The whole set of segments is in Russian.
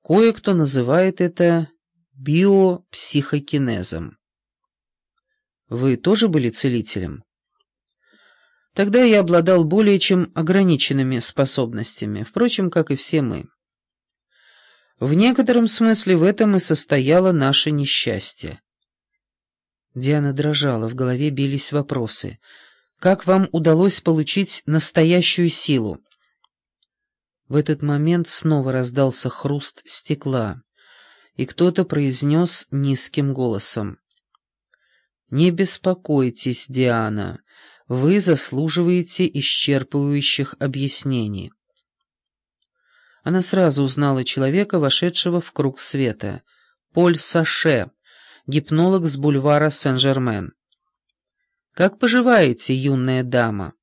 Кое-кто называет это биопсихокинезом. Вы тоже были целителем? Тогда я обладал более чем ограниченными способностями, впрочем, как и все мы. В некотором смысле в этом и состояло наше несчастье. Диана дрожала, в голове бились вопросы. Как вам удалось получить настоящую силу? В этот момент снова раздался хруст стекла, и кто-то произнес низким голосом: «Не беспокойтесь, Диана, вы заслуживаете исчерпывающих объяснений». Она сразу узнала человека, вошедшего в круг света. Поль Саше, гипнолог с бульвара Сен-Жермен. «Как поживаете, юная дама?»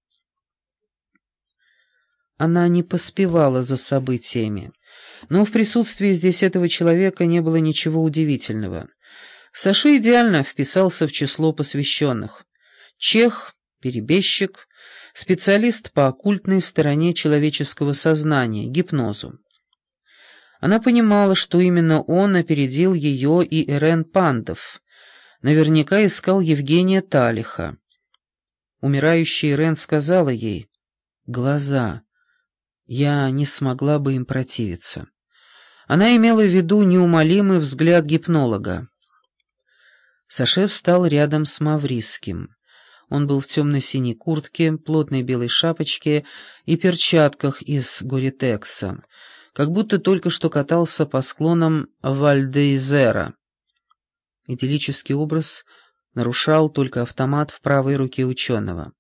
Она не поспевала за событиями, но в присутствии здесь этого человека не было ничего удивительного. Саше идеально вписался в число посвященных. Чех, перебежчик, специалист по оккультной стороне человеческого сознания, гипнозу. Она понимала, что именно он опередил ее и Ирен Пандов. Наверняка искал Евгения Талиха. Умирающая Ирен сказала ей: «Глаза. Я не смогла бы им противиться». Она имела в виду неумолимый взгляд гипнолога. Саше встал рядом с Мавриским. Он был в темно-синей куртке, плотной белой шапочке и перчатках из горитекса, как будто только что катался по склонам Валь-де-Изера. Идиллический образ нарушал только автомат в правой руке ученого.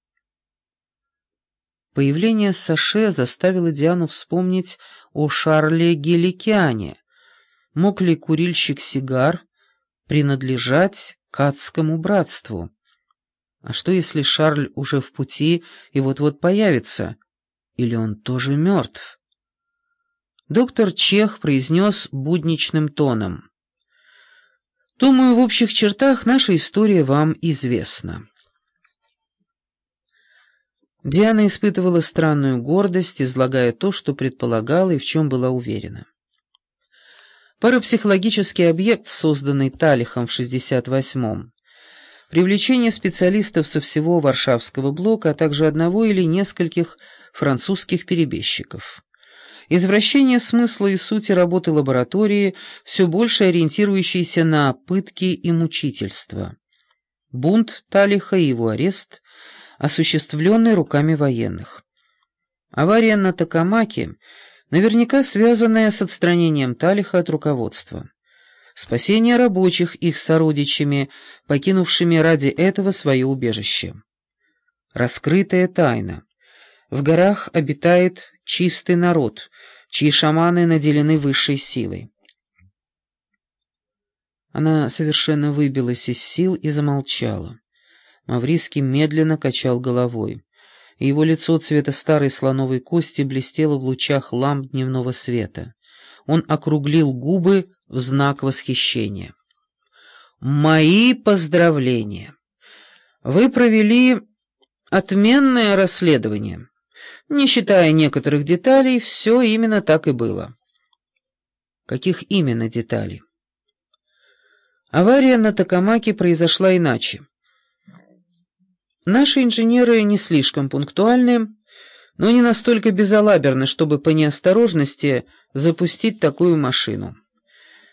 Появление Саше заставило Диану вспомнить о Шарле Геликиане. Мог ли курильщик сигар принадлежать к адскому братству? А что, если Шарль уже в пути и вот-вот появится? Или он тоже мертв? Доктор Чех произнес будничным тоном: «Думаю, в общих чертах наша история вам известна». Диана испытывала странную гордость, излагая то, что предполагала и в чем была уверена. Парапсихологический объект, созданный Талихом в 1968-м, привлечение специалистов со всего Варшавского блока, а также одного или нескольких французских перебежчиков. Извращение смысла и сути работы лаборатории, все больше ориентирующейся на пытки и мучительство. Бунт Талиха и его арест, осуществленный руками военных. Авария на Такамаке, наверняка связанная с отстранением Талиха от руководства. Спасение рабочих их сородичами, покинувшими ради этого свое убежище. Раскрытая тайна. В горах обитает чистый народ, чьи шаманы наделены высшей силой. Она совершенно выбилась из сил и замолчала. Мавриский медленно качал головой, и его лицо цвета старой слоновой кости блестело в лучах ламп дневного света. Он округлил губы в знак восхищения. «Мои поздравления! Вы провели отменное расследование. Не считая некоторых деталей, все именно так и было». «Каких именно деталей?» Авария на Такамаке произошла иначе. Наши инженеры не слишком пунктуальны, но не настолько безалаберны, чтобы по неосторожности запустить такую машину.